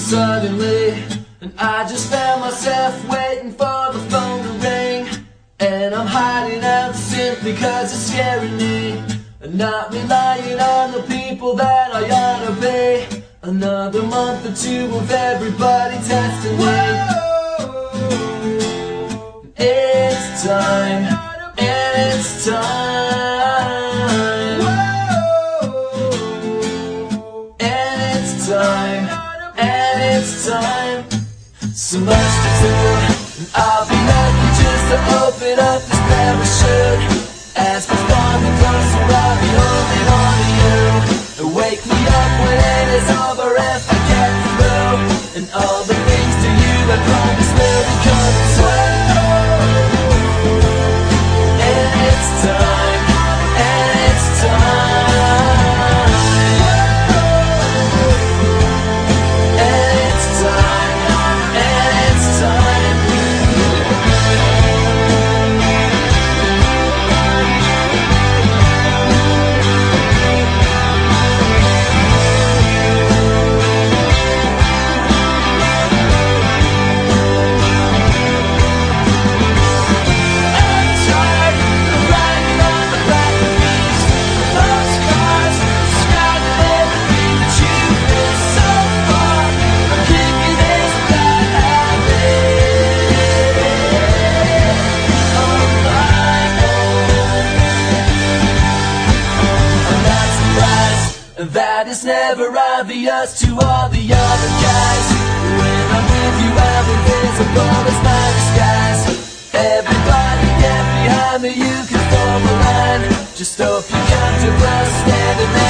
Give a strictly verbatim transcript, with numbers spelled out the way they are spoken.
suddenly, and I just found myself waiting for the phone to ring. And I'm hiding out simply cause it's scaring me, and not relying on the people that I ought to be. Another month or two of everybody testing me. It's time, and it's time, and it's time, and it's time. So much to do, and I'll be lucky just to open up this parachute. As for falling closer, I'll be holding on to you. And wake me up when it is over if I get through. And all the things to you I promise will be coming soon. And it's time, and it's time, and it's time, and it's time. That is never obvious to all the other guys. When I'm with you, I'm invisible as my disguise. Everybody get behind me, you can form a line. Just hope you come to us standing there.